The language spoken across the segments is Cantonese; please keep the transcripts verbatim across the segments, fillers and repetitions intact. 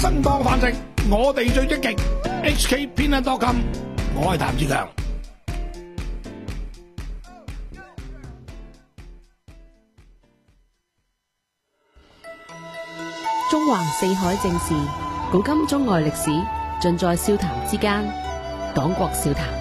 生當飯食，我哋最積極。H K 偏袒多金，我係譚志強。 中環四海正事，古今中外歷史，盡在笑談之間。講國笑談。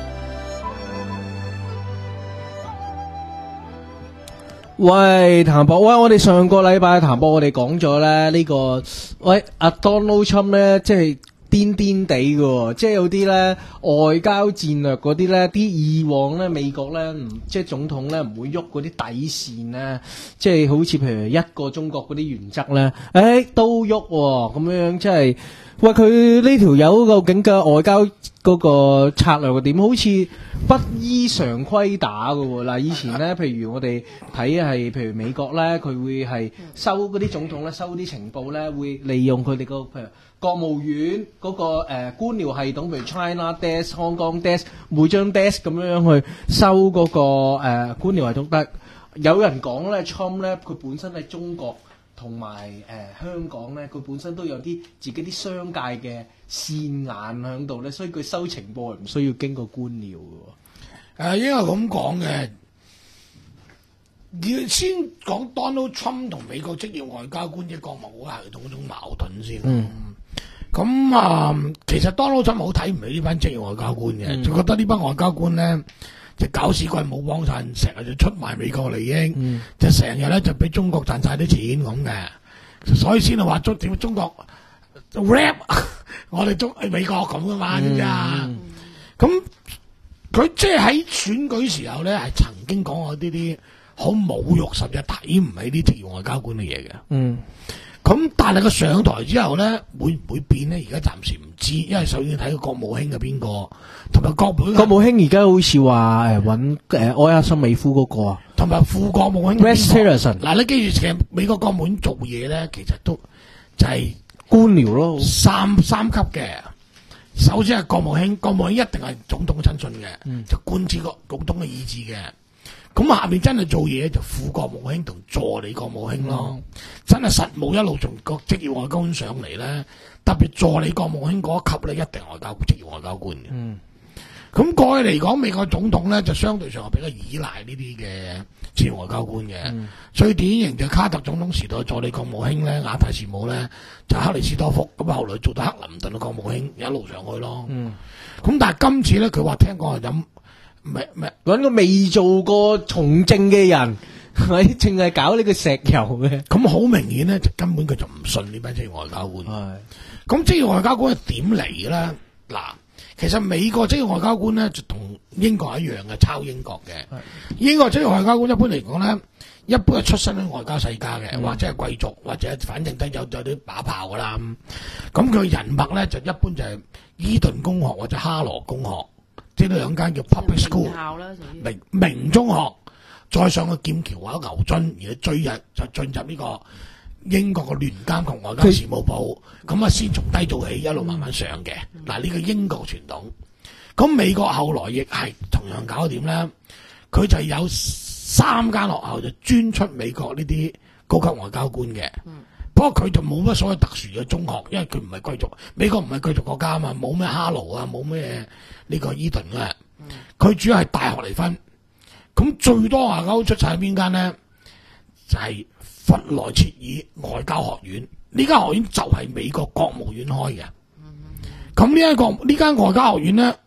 喂，譚博，喂，我哋上個禮拜譚博，我哋講咗咧呢個，喂，阿 Donald Trump 咧，即係癲癲地嘅，即係有啲咧外交戰略嗰啲咧，啲以往咧美國咧唔即係總統咧唔會喐嗰啲底線咧，即係好似譬如一個中國嗰啲原則咧，誒都喐喎，咁樣即係。喂，佢呢條友究竟嘅外交嗰個策略點？好似不依常規打㗎喎。嗱，以前咧，譬如我哋睇係，譬如美國咧，佢會係收嗰啲總統咧，收啲情報咧，會利用佢哋個譬如國務院嗰個誒官僚系統，譬如 China Desk、Hong Kong Desk，每張 desk 咁樣去收嗰個誒官僚系統。但係有人講咧，Trump 咧，佢本身喺中國。同埋誒香港咧，佢本身都有啲自己啲商界嘅線眼喺度咧，所以佢收情報係唔需要經過官僚嘅喎。 誒應該咁講嘅，要先講 Donald Trump 同美國職業外交官嘅國務系統嗰種矛盾先。嗯。咁啊、呃，其實 Donald Trump 好睇唔起呢班職業外交官嘅，就、嗯、覺得呢班外交官咧。就搞屎棍冇幫襯，成日就出賣美國利益，嗯、就成日咧就俾中國賺晒啲錢咁嘅，所以先係話中點中國 rap 我哋中美國咁噶嘛，知唔知啊？咁佢即係喺選舉時候咧，係曾經講過呢啲好侮辱，甚至睇唔起啲職業外交官嘅嘢嘅。嗯。咁但係佢上台之後咧，會唔會變咧？而家暫時唔知，因為首先睇個國務卿係邊個，同埋國務國務卿而家好似話誒揾誒埃克森美夫嗰個啊， 同埋副國務卿 Rex Tillerson。 嗱，你記住，其實美國國務院做嘢咧，其實都就係官僚咯， 三三級嘅。首先係國務卿，國務卿一定係總統親信嘅，嗯、就貫徹個總統嘅意志嘅。咁下面真係做嘢就副國務卿同助理國務卿咯，嗯、真係實務一路從個職業外交官上嚟咧，特別助理國務卿嗰一級咧，一定外交職業外交官嘅。嗯，咁過去嚟講，美國總統咧就相對上係比較依賴呢啲嘅職業外交官嘅。嗯、最典型就卡特總統時代助理國務卿咧，亞太事務咧就克里斯多福，咁後來做到克林頓嘅國務卿，一路上去咯。嗯，咁但係今次咧，佢話聽講係飲。唔係唔係， 搵個未做過從政嘅人，係咪淨係搞呢個石油嘅？ 咁好明顯咧，就根本佢就唔信呢班職業外交官。係，咁職業外交官係點嚟嘅咧？嗱，其實美國職業外交官咧就同英國一樣嘅，抄英國嘅。英國職業外交官一般嚟講咧，一般係出身喺外交世家嘅，嗯、或者係貴族，或者反正都有有啲把炮噶啦。咁佢人脈咧就一般就係伊頓公學或者哈羅公學。即係兩間叫 public school 明明中學，再上去劍橋或者牛津，而追入就進入呢個英國嘅聯監同外交事務部，咁啊先從低做起，一路慢慢上嘅。嗱呢、嗯、個英國傳統，咁美國後來亦係同樣搞掂咧，佢就有三間學校就專出美國呢啲高級外交官嘅。嗯、不過佢就冇乜所謂特殊嘅中學，因為佢唔係貴族，美國唔係貴族國家啊嘛，冇咩哈羅啊，冇咩。呢個伊頓嘅，佢主要係大學嚟分，咁最多牙鈎出晒喺邊間咧？就係、是、弗萊切爾外交學院，呢間學院就係美國國務院開嘅。咁呢一個呢間外交學院咧，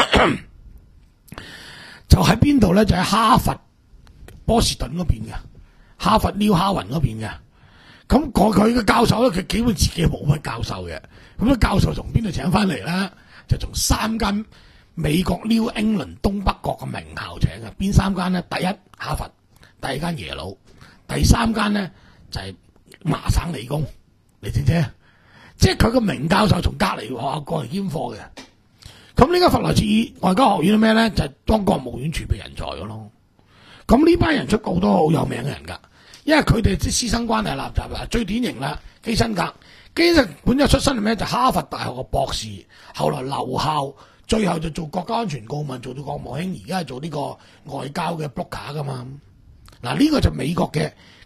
就喺邊度咧？就喺哈佛波士頓嗰邊嘅，哈佛紐哈雲嗰邊嘅。咁佢佢嘅教授咧，佢基本自己冇乜教授嘅。咁啲教授從邊度請翻嚟咧？就從三間美國 New England 東北角嘅名校請嘅，邊三間咧？第一哈佛，第二間耶魯，第三間咧就係、是、麻省理工，你知唔知？即係佢個名教授從隔離學校過嚟兼課嘅。咁呢個弗萊切爾外交學院係咩咧？就係、是、當國務院儲備人才嘅咯。咁呢班人出好多好有名嘅人㗎，因為佢哋啲師生關係立雜啦。最典型啦，基辛格，基辛格本身出身係咩？就是、哈佛大學嘅博士，後來留校。最後就做國家安全顧問，做到國務卿，而家係做呢個外交嘅 broker 噶嘛。嗱，呢個就美國嘅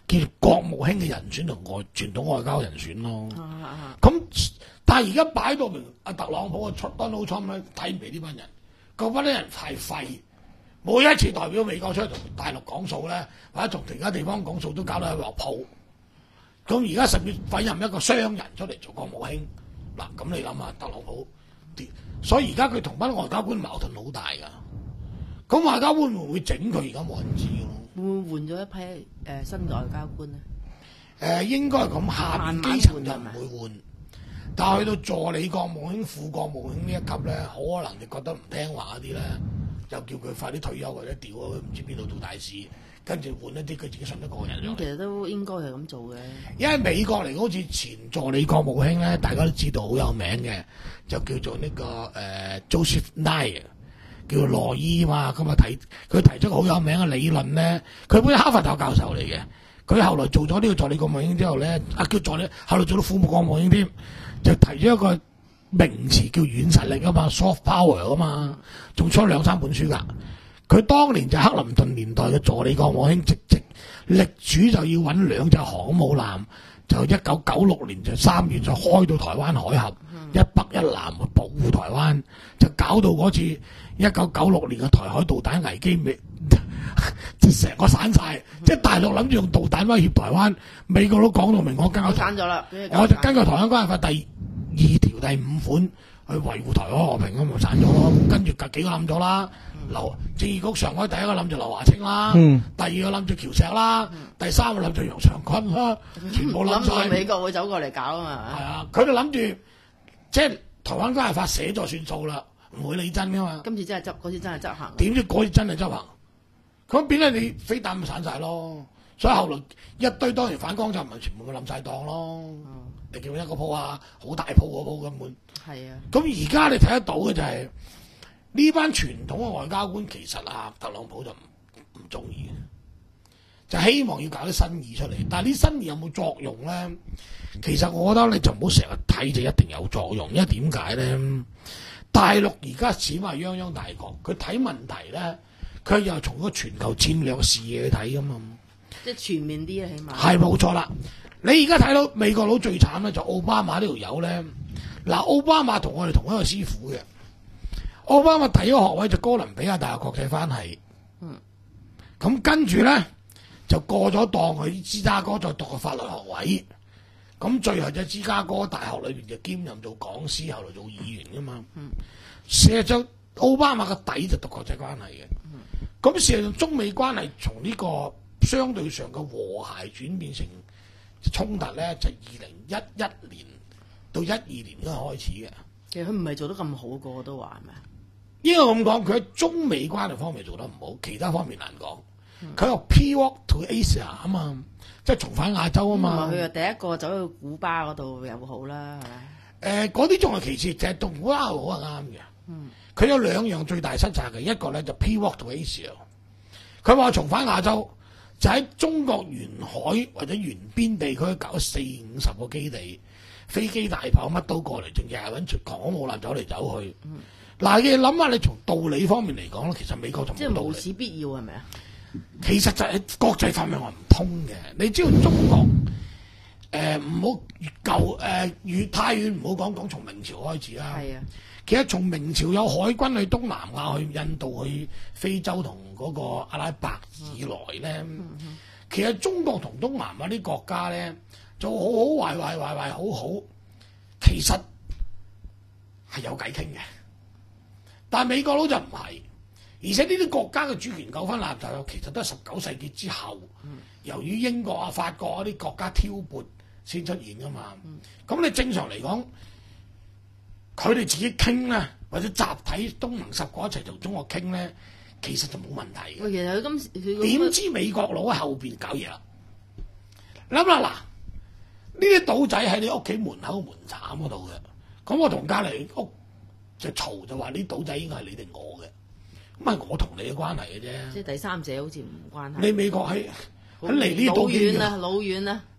叫國務卿嘅人選同外傳統外交人選咯。咁、 啊啊、 但係而家擺到明，阿特朗普嘅 Donald Trump 咧睇唔起呢班人，嗰班啲人太廢，每一次代表美國出去同大陸講數咧，或者同其他地方講數都搞到一鑊泡。咁而家甚至委任一個商人出嚟做國務卿，嗱咁你諗下特朗普，所以而家佢同班外交官矛盾好大㗎。咁外交官會唔會整佢？而家冇人知咯。 會唔會換咗一批誒、呃、新嘅外交官咧？ 誒、呃、應該係咁，下邊基層就唔會換，但係去到助理國務卿、副國務卿呢一級咧，可能你覺得唔聽話嗰啲咧，就叫佢快啲退休或者調咗去唔知邊度做大使，跟住換一啲佢自己信得過嘅人。 咁其實都應該係咁做嘅。因為美國嚟講，好似前助理國務卿咧，大家都知道好有名嘅，就叫做呢、這個誒、呃、Joseph Nye。叫羅伊嘛，咁啊提佢提出個好有名嘅理論咧，佢本身哈佛大學教授嚟嘅，佢後來做咗呢個助理國務卿之後咧，啊叫助理，後來做到副國務卿添，就提出一個名詞叫軟實力啊嘛 ，soft power 啊嘛，仲出咗兩三本書㗎。佢當年就克林頓年代嘅助理國務卿，直直力主就要揾兩隻航母艦，就一九九六年就三月就開到台灣海峽，嗯、一北一南去保護台灣，就搞到嗰次。一九九六年嘅台海導彈危機，未就成個散晒，嗯、即係大陸諗住用導彈威脅台灣，美國都講到明，我根據散咗啦， 我就根據《台灣關係法》第二條第五款去維護台海和平，咁咪散咗咯。跟住幾個冧咗啦，劉政治局常委第一個冧住劉華清啦，嗯、第二個冧住喬石啦，嗯、第三個冧住楊長坤啦，全部冧晒。 美國會走過嚟搞啊嘛？ 係啊，佢就諗住即係《台灣關係法》寫咗算數啦。唔會理真噶嘛？ 今次真係執，嗰次真係執行。 點知嗰次真係執行？咁變咗你飛彈咪散晒咯。所以後來一堆當然反光就唔係全部冧晒檔咯。嗯、你叫一個鋪啊，好大鋪嗰鋪根本。係啊。咁而家你睇得到嘅就係、是、呢班傳統嘅外交官，其實啊特朗普就唔唔中意嘅，就希望要搞啲新意出嚟。但係啲新意有冇作用咧？其實我覺得你就唔好成日睇就一定有作用，因為點解咧？大陸而家始終係泱泱大國，佢睇問題咧，佢又從個全球戰略視野去睇噶嘛， 即係全面啲啊，起碼係冇錯啦。你而家睇到美國佬最慘咧，就奧巴馬呢條友咧。嗱，奧巴馬同我哋同一個師傅嘅，奧巴馬第一個學位就哥倫比亞大學國際關係，嗯，咁跟住咧就過咗檔去芝加哥再讀個法律學位。咁最後就芝加哥大學裏邊就兼任做講師，後來做議員噶嘛。嗯、事實上，奧巴馬個底就讀國際關係嘅。咁、嗯、事實上，中美關係從呢個相對上嘅和諧轉變成衝突咧，就二零一一年到一二年嗰陣開始嘅。 其實佢唔係做得咁好，個個都話係咪？ 應該咁講，佢喺中美關係方面做得唔好，其他方面難講。佢又 pivot to Asia 啊嘛。即係重返亞洲啊嘛！ 佢又第一個走去古巴嗰度又好啦，係咪？誒，嗰啲仲係其次，就係同古巴好係啱嘅。嗯，佢有兩樣最大失策嘅，一個咧就 pivot to Asia。佢話重返亞洲，就喺中國沿海或者沿邊地區搞四五十個基地，飛機大炮乜都過嚟，仲日日揾住航空母艦走嚟走去。嗱、嗯，你諗下，你從道理方面嚟講咧，其實美國同即係無此必要係咪啊？ 其實就係國際法面話唔通嘅，你知道中國誒唔好越舊誒越太遠，唔好講講從明朝開始啦。係啊，其實從明朝有海軍去東南亞、去印度、去非洲同嗰個阿拉伯以來咧，嗯嗯、其實中國同東南亞啲國家咧就好好壞壞壞壞好好，其實係有偈傾嘅，但係美國佬就唔係。而且呢啲國家嘅主權糾紛立就其實都係十九世紀之後，嗯、由於英國啊、法國嗰啲國家挑撥先出現噶嘛。咁、嗯、你正常嚟講，佢哋自己傾咧，或者集體東盟十國一齊同中國傾咧，其實就冇問題嘅。 其實佢今時點知美國佬喺後邊搞嘢啦？諗下嗱，呢啲賭仔喺你屋企門口門檻嗰度嘅，咁我同隔離屋就嘈就話呢賭仔應該係你定我嘅。咁係我同你嘅關係嘅啫， 即係第三者好似唔關係。 你美國喺喺離呢度老遠啊，老遠啊，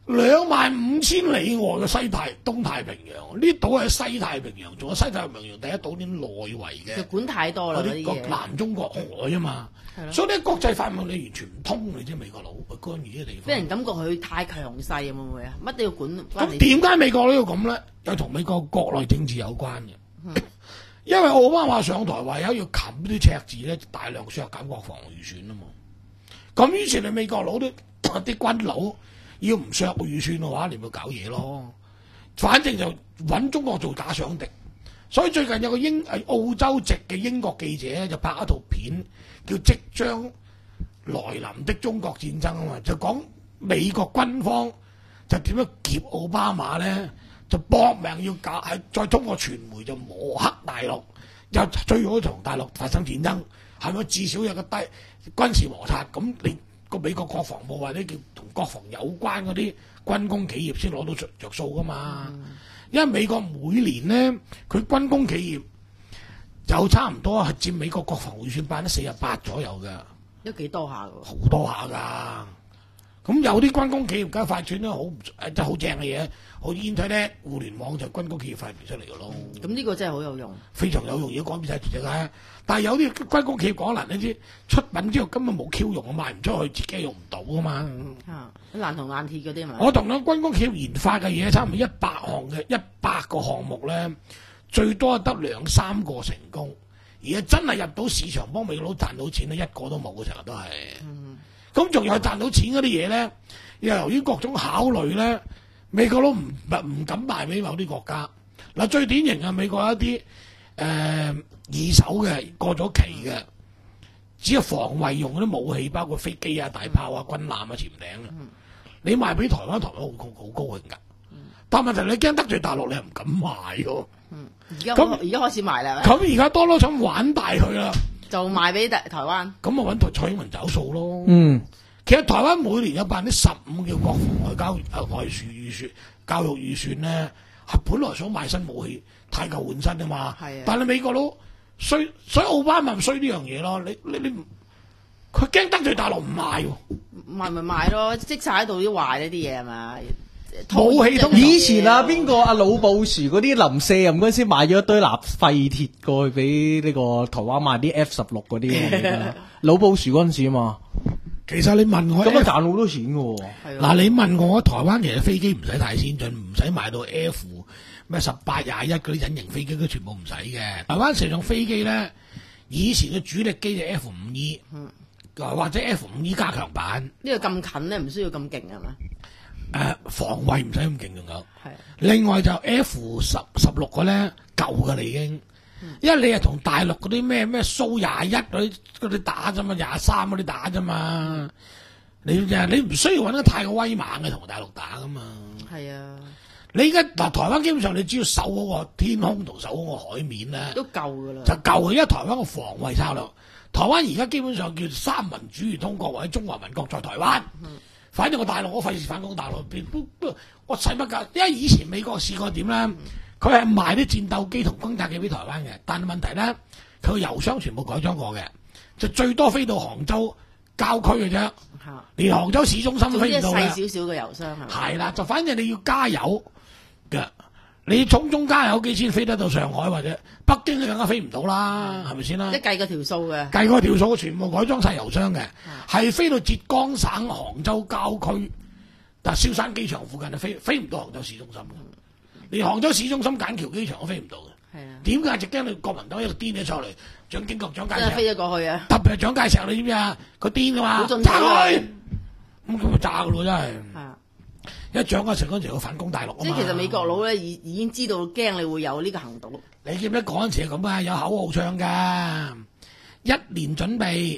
兩萬五千里外嘅西太東太平洋，呢島係西太平洋，仲有西太平洋第一島啲內圍嘅， 就管太多啦嗰啲個南中國海啊嘛，所以呢國際法務你完全唔通，你知美國佬去干預啲地方， 俾人感覺佢太強勢，會唔會啊？乜都要管。 咁點解美國佬要咁咧？又同美國國內政治有關嘅，嗯、因為奧巴馬上台話有要冚啲赤字咧，大量削減國防預算啊嘛，咁於是你美國佬都啲軍佬。要唔削預算嘅話，你咪搞嘢咯。反正就揾中國做假想敵，所以最近有個英係澳洲籍嘅英國記者咧，就拍一套片叫《即將來臨的中國戰爭》啊嘛，就講美國軍方就點樣劫奧巴馬咧，就搏命要搞，係再通過傳媒就抹黑大陸，又最好同大陸發生戰爭，係咪至少有個低軍事摩擦咁你？個美國國防部或者叫同國防有關嗰啲軍工企業先攞到着着數噶嘛，嗯、因為美國每年咧佢軍工企業就差唔多係佔美國國防預算百分之四十八左右嘅， 都幾多下㗎， 好多下㗎。咁有啲軍工企業梗係發展得好誒，即係好正嘅嘢，好 Internet 互聯網就軍工企業發明出嚟嘅咯。 咁呢、嗯、個真係好有用，非常有用，而家改變晒全世界。但係有啲軍工企業講難，你知出品之後根本冇 Q 用，賣唔出去，自己用唔到啊嘛。 啊，爛銅爛鐵嗰啲嘛。 我同樣軍工企業研發嘅嘢，差唔多一百項嘅一百個項目咧，最多得兩三個成功，而家真係入到市場幫美國佬賺到錢咧，一個都冇嘅，成日都係。嗯咁仲有賺到錢嗰啲嘢咧，又由於各種考慮咧，美國都唔唔敢賣俾某啲國家。嗱，最典型嘅美國有一啲誒、呃、二手嘅過咗期嘅，只有防衛用嗰啲武器，包括飛機啊、大炮啊、軍艦啊、潛艇啊，嗯、你賣俾台灣，台灣好高好高興㗎。嗯、但問題你驚得罪大陸，你又唔敢賣喎。 嗯，而家咁而家開始賣啦。 咁而家多多想玩大佢啦。 就賣俾台台灣， 咁啊揾台蔡英文找數咯。 嗯， 其實台灣每年有百分之十五嘅國防外交誒外輸預算、教育預算咧，係本來想買新武器，太舊換新啊嘛。係啊。但係美國佬衰，所以奧巴馬衰呢樣嘢咯。你你你，佢驚得罪大陸唔賣喎。 賣咪賣咯，積晒喺度啲壞呢啲嘢係嘛？ 武器通以前啊，邊個阿老布殊嗰啲臨卸任嗰陣時買咗一堆納廢鐵過去俾呢個台灣賣啲 F 十六嗰啲，老布殊嗰陣時啊嘛。 其實你問我咁啊賺好多錢嘅喎。 嗱，你問我台灣其實飛機唔使太先進，唔使買到 F 咩十八廿一嗰啲隱形飛機，都全部唔使嘅。台灣成種飛機咧，以前嘅主力機就 F 五 E，嗯，或者 F 五 E 加強版。 呢個咁近咧，唔需要咁勁係嘛？ 誒、呃、防衛唔使咁勁仲有，係另外就 F 十十六個咧舊嘅啦已經，嗯、因為你係同大陸嗰啲咩咩蘇廿一嗰啲嗰啲打啫嘛，廿三嗰啲打啫嘛，你你唔需要揾得太過威猛嘅同大陸打噶嘛。係啊，你而家嗱台灣基本上你只要守嗰個天空同守嗰個海面咧，都夠噶啦，就夠嘅，因為台灣個防衛策略，台灣而家基本上叫三民主義通國或者中華民國在台灣。嗯反正個大陸我費事反攻大陸邊，我使乜㗎？因為以前美國試過點咧，佢係賣啲戰鬥機同轟炸機俾台灣嘅，但係問題咧，佢個油箱全部改裝過嘅，就最多飛到杭州郊區嘅啫，連杭州市中心都飛唔到嘅。細少少嘅油箱係。係啦，就反正你要加油嘅，你重中加油機先飛得到上海或者北京，你更加飛唔到啦，係咪先啦？即係計個條數嘅，計個條數全部改裝晒油箱嘅，係、嗯、飛到浙江省杭州郊區，但係蕭山機場附近就飛飛唔到杭州市中心嘅，嗯、連杭州市中心筍橋機場都飛唔到嘅。係啊，點解就驚你國民黨一個癲咗出嚟，蔣經國蔣介石飛咗過去啊！特別係蔣介石，你知唔知啊？佢癲噶嘛，炸佢，咁佢咪炸噶咯，真係。一蔣介石嗰陣時要反攻大陸啊嘛，即係其實美國佬咧已已經知道驚你會有呢個行動。你記唔記得嗰陣時係咁啊？有口號唱噶，一年準備，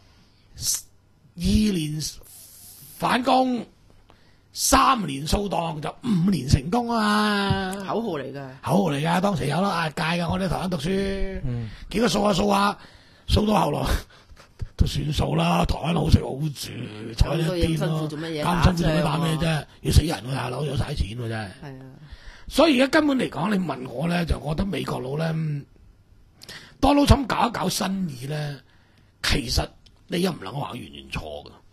二年反攻，三年掃蕩，就五年成功啊嘛！口號嚟噶，口號嚟噶，當時有啦，壓界噶，我哋喺台灣讀書，嗯、幾個數下數下，數到後來。都算數啦，台灣好食好住，坐喺一邊咯，咁辛苦做乜嘢打咩啫？要死人喎，大佬有晒錢喎真係。係啊，所以而家根本嚟講，你問我咧，就覺得美國佬咧，Donald Trump搞一搞新意咧，其實你又唔能夠話完全錯㗎，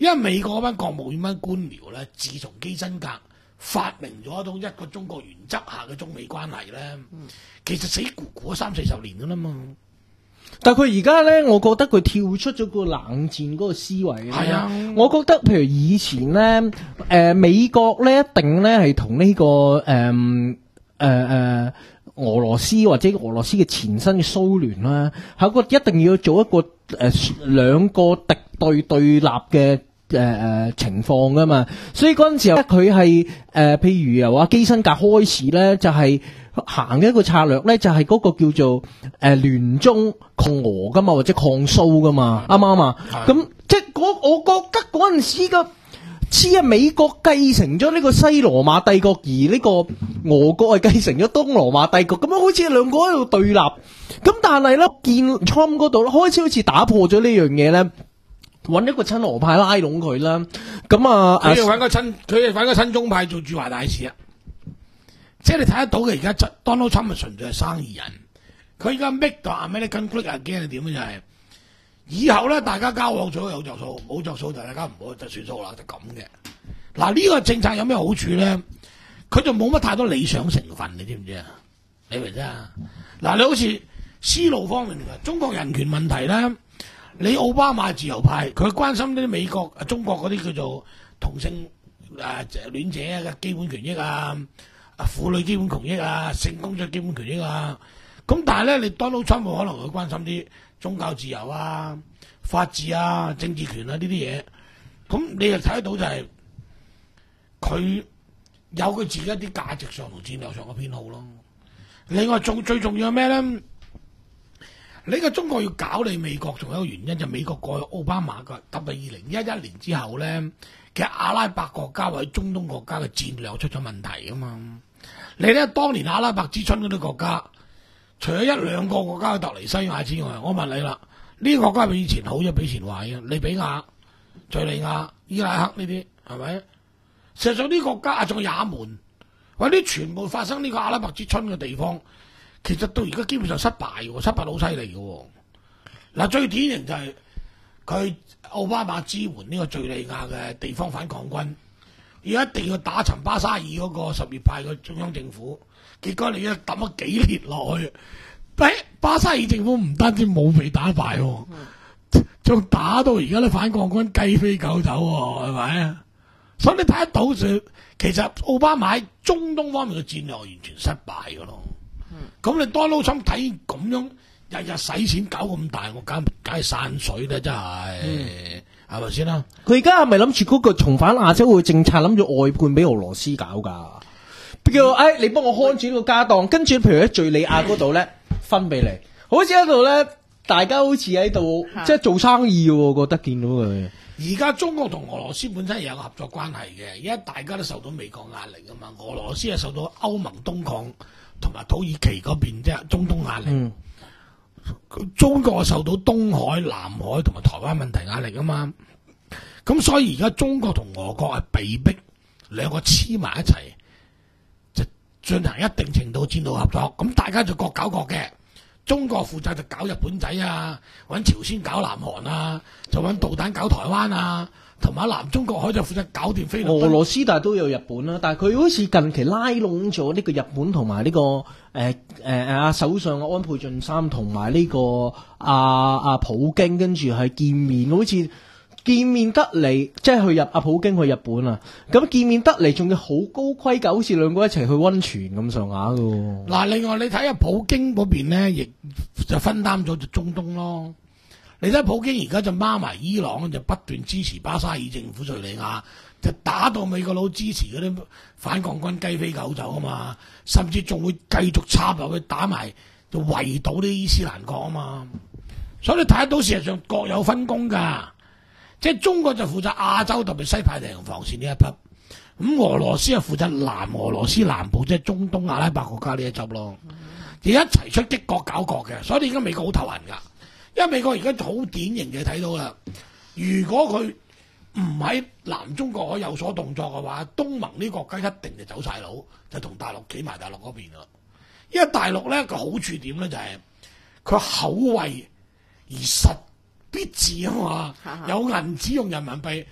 因為美國嗰班國務院班官僚咧，自從基辛格發明咗一種一個中國原則下嘅中美關係咧，嗯、其實死咕咕咗三四十年噶啦嘛。 但係佢而家咧，我覺得佢跳出咗個冷戰嗰個思維。 係啊， 我覺得譬如以前咧，誒、呃、美國咧一定咧係同呢個誒誒誒俄羅斯或者俄羅斯嘅前身嘅蘇聯啦，係一個一定要做一個誒兩、呃、個敵對對立嘅。誒誒、呃、情況噶嘛，所以嗰陣時候咧，佢係誒譬如由阿基辛格開始咧，就係、是、行嘅一個策略咧，就係、是、嗰個叫做誒聯、呃、中抗俄噶嘛，或者抗蘇噶嘛，啱唔啱啊？咁即係我我覺得嗰陣時個似係美國繼承咗呢個西羅馬帝國，而呢個俄國係繼承咗東羅馬帝國，咁樣好似兩個喺度對立。咁但係咧，見 Trump 嗰度開始好似打破咗呢樣嘢咧。揾一個親俄派拉攏佢啦，咁啊， 佢要揾個親，佢要揾個親中派做駐華大使啊！即係你睇得到嘅，而家 Donald Trump 係純粹係生意人，佢而家 make 到 American great again 係點咧？就係、是、以後咧，大家交往咗有着數，冇着數就大家唔好就算數啦，就咁嘅。嗱，呢個政策有咩好處咧？佢就冇乜太多理想成分，你知唔知啊？你明唔明啊？嗱，你好似絲路方面嘅中國人權問題咧。你奧巴馬自由派，佢關心啲美國、中國嗰啲叫做同性誒戀者嘅基本權益啊、婦女基本權益啊、性工作基本權益啊。咁但係咧，你 Donald Trump 可能會關心啲宗教自由啊、法治啊、政治權啊呢啲嘢。咁你就睇得到就係、是、佢有佢自己一啲價值上同戰略上嘅偏好咯。另外仲最重要係咩咧？你個中國要搞你美國，仲有一個原因就係、美國過去奧巴馬嘅特別二零一一年之後咧，其實阿拉伯國家或者中東國家嘅戰略出咗問題噶嘛。你咧當年阿拉伯之春嗰啲國家，除咗一兩個國家嘅突尼西亞之外，我問你啦，呢啲國家比以前好咗，比以前壞啊？利比亞、敘利亞、伊拉克呢啲係咪？實際上呢啲國家啊，仲有也門，或者全部發生呢個阿拉伯之春嘅地方。其實到而家基本上失敗嘅，失敗好犀利嘅。嗱，最典型就係佢奧巴馬支援呢個敘利亞嘅地方反抗軍，要一定要打沉巴沙爾嗰個什葉派嘅中央政府。結果你一抌咗幾年落去，誒，巴沙爾政府唔單止冇被打敗，仲打到而家啲反抗軍雞飛狗走，係咪啊？所以你睇得到，其實奧巴馬喺中東方面嘅戰略完全失敗嘅咯。咁你 Donald Trump 睇咁樣日日使錢搞咁大，我梗梗係散水啦，真係係咪先啦？ 佢而家係咪諗住嗰個重返亞洲嘅政策，諗住外判俾俄羅斯搞噶？叫誒、哎，你幫我看住呢個家當，跟住譬如喺敘利亞嗰度咧分俾你，好似喺度咧，大家好似喺度即係做生意嘅，我覺得見到佢。 而家中國同俄羅斯本身有個合作關係嘅，而家大家都受到美國壓力啊嘛，俄羅斯係受到歐盟東擴。同埋土耳其嗰邊即係中東壓力，嗯、中國受到東海、南海同埋台灣問題壓力啊嘛，咁所以而家中國同俄國係被逼兩個黐埋一齊，就進行一定程度戰略合作，咁大家就各搞各嘅。中國負責就搞日本仔啊，揾朝鮮搞南韓啊，就揾導彈搞台灣啊。同埋南中國海就負責搞掂菲律賓。 俄羅斯但係都有日本啦，但係佢好似近期拉攏咗呢個日本同埋呢個誒誒誒阿首相安倍晉三同埋呢個阿阿、啊、普京，跟住係見面，好似見面得嚟，即係去日阿普京去日本啊。咁見面得嚟仲要好高規格，好似兩個一齊去溫泉咁上下噶。 嗱，另外你睇下普京嗰邊咧，亦就分擔咗就中東咯。你睇普京而家就孖埋伊朗，就不斷支持巴沙爾政府敘利亞，就打到美國佬支持嗰啲反抗軍雞飛狗走啊嘛，甚至仲會繼續插落去打埋，就圍堵啲伊斯蘭國啊嘛。所以你睇得到事實上各有分工㗎，即係中國就負責亞洲特別西太平洋防線呢一匹，咁俄羅斯係負責南俄羅斯南部即係中東阿拉伯國家呢一執咯，而一齊出擊各搞各嘅，所以你而家美國好頭痕㗎。因為美國而家好典型嘅睇到啦，如果佢唔喺南中國海有所動作嘅話，東盟呢國家一定就走晒佬，就同大陸企埋大陸嗰邊啦。因為大陸咧個好處點咧就係、是、佢口惠而實必至啊嘛，有銀紙用人民幣，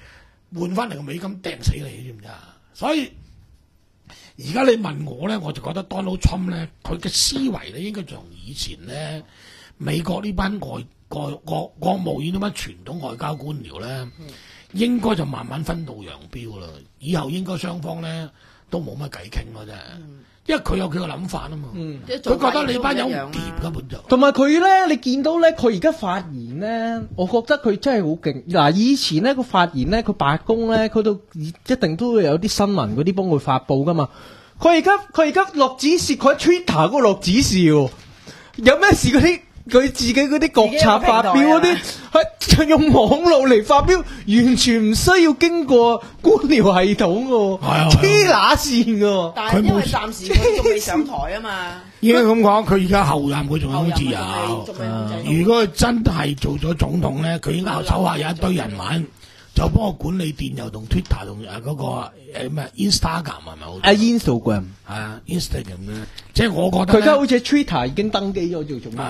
換翻嚟個美金掟死你，知唔知啊？所以而家你問我咧，我就覺得 Donald Trump 咧，佢嘅思維咧應該從以前咧美國呢班外國國國務院呢班傳統外交官僚咧，嗯、應該就慢慢分道揚鑣啦。以後應該雙方咧都冇乜偈傾咯，真係。嗯因為佢有佢個諗法啊嘛，佢、嗯、覺得你班友唔掂根本就， 同埋佢咧，你見到咧，佢而家發言咧，我覺得佢真係好勁。嗱，以前咧個發言咧，佢白宮咧，佢都一定都會有啲新聞嗰啲幫佢發佈噶嘛。佢而家佢而家落指示，佢喺 Twitter 嗰個落指示，有咩事嗰啲？佢自己嗰啲國策發表嗰啲，係用網絡嚟發表，完全唔需要經過官僚系統嘅，黐乸線嘅。 但係因為暫時佢仲未上台啊嘛。 應該咁講，佢而家後任佢仲有自由。如果佢真係做咗總統咧，佢應該手下有一堆人揾，就幫我管理電郵同 Twitter 同誒嗰個誒咩 Instagram 係咪好？啊 Instagram 係啊 Instagram 咧，即係我覺得佢而家好似 Twitter 已經登記咗做總統。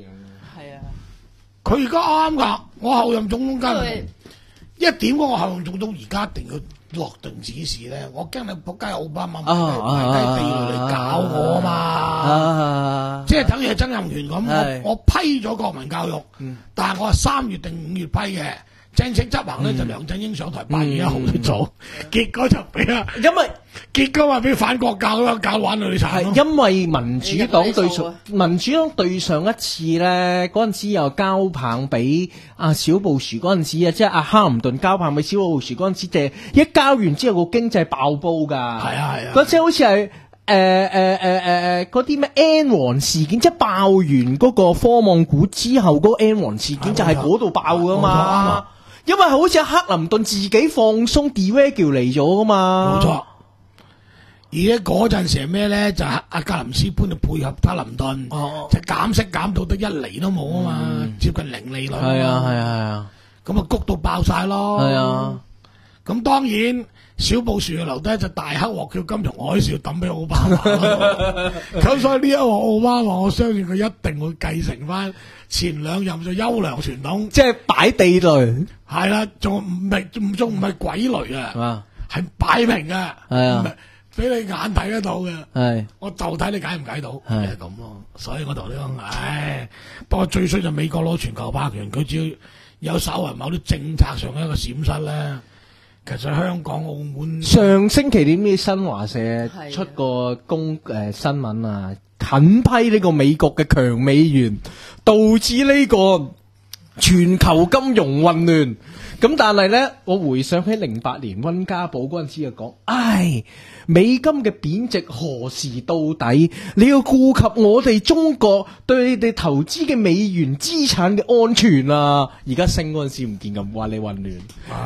佢而家啱㗎，我後任總統間一點嗰個後任總統而家一定要落定指示咧，我驚你仆街奧巴馬埋低地嚟搞我嘛，啊、即係等於曾蔭權咁，我我批咗國民教育，嗯、但係我係三月定五月批嘅。正式執行咧就梁振英上台八月一號去做，結果就俾啊，因為結果話俾反國教啦，搞玩到你慘。 係因為民主黨對上民主黨對上一次咧，嗰陣時又交棒俾阿小布殊嗰陣時啊，即係阿哈林頓交棒俾小布殊嗰陣時，即係一交完之後個經濟爆煲㗎。係啊係啊， 嗰次好似係。誒誒誒誒誒嗰啲咩 N 王事件，即係爆完嗰個科網股之後，嗰、嗰個 N 王事件就係嗰度爆噶嘛。因為好似克林頓自己放鬆 deregulate 嚟咗噶嘛。冇錯。 而且嗰陣時係咩咧？就係阿格林斯潘就配合克林頓，哦、就減息減到得一厘都冇啊嘛，嗯、接近零利率。係啊係啊係啊。 咁啊谷到爆晒咯。係啊。咁當然。小布殊留低一隻大黑鑊叫金融海嘯抌俾奧巴馬，咁所以呢一鑊奧巴馬，我相信佢一定會繼承翻前兩任嘅優良傳統， 即係擺地雷， 係啦，仲唔係仲仲唔係鬼雷啊，係擺明嘅，係啊，俾你眼睇得到嘅，係，我就睇你解唔解到，係咁咯。所以我同你講，唉，不過最衰就美國攞全球霸權，佢只要有稍為某啲政策上嘅一個閃失咧。其實香港、澳門上星期點知新華社出個公誒、呃、新聞啊，狠批呢個美國嘅強美元，導致呢個全球金融混亂。咁但係咧，我回想起零八年溫家寶嗰陣時就講，唉，美金嘅貶值何時到底？你要顧及我哋中國對你哋投資嘅美元資產嘅安全啊！而家升嗰陣時唔見咁話你混亂。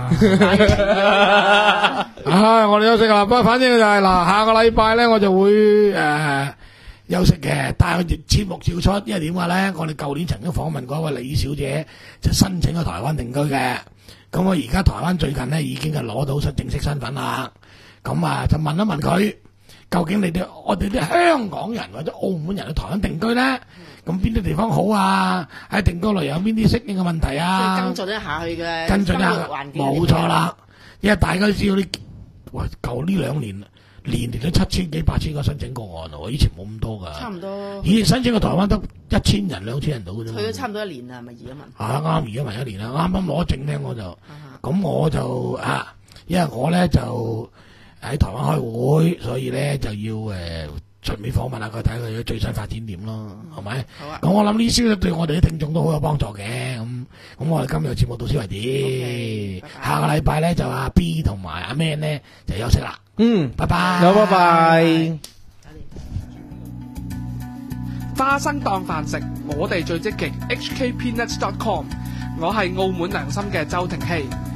唉，我哋休息啦。不過反正就係、是、嗱，下個禮拜咧我就會誒、呃、休息嘅，但係節目照出，因為點話咧？我哋舊年曾經訪問過一位李小姐，就申請咗台灣定居嘅。咁我而家台灣最近咧已經係攞到出正式身份啦，咁啊就問一問佢，究竟你哋我哋啲香港人或者澳門人去台灣定居咧，咁邊啲地方好啊？喺定居內有邊啲適應嘅問題啊？ 跟進一下去嘅， 跟進一下，冇錯啦。因為大家都知道啲，喂，舊呢兩年年年都七千幾、八千個申請個案喎，以前冇咁多噶。 差唔多。 以前申請個台灣得一千人、兩千人到嘅啫。 去咗差唔多一年啦，係咪移咗民？ 啊，啱移咗民一年啦，啱啱攞證咧，我就，咁、uh huh. 我就啊，因為我咧就喺台灣開會，所以咧就要誒順便訪問下佢，睇佢最新發展點咯，係咪、uh？好啊。咁我諗呢啲消息對我哋啲聽眾都好有幫助嘅，咁咁我哋今日節目到此為止。Okay, 下個禮拜咧就阿 B 同埋阿 Man 咧就休息啦。嗯，拜拜。 好，拜拜。 花生當飯食，我哋最積極。H K Peanuts dot com， 我係澳門良心嘅周庭希。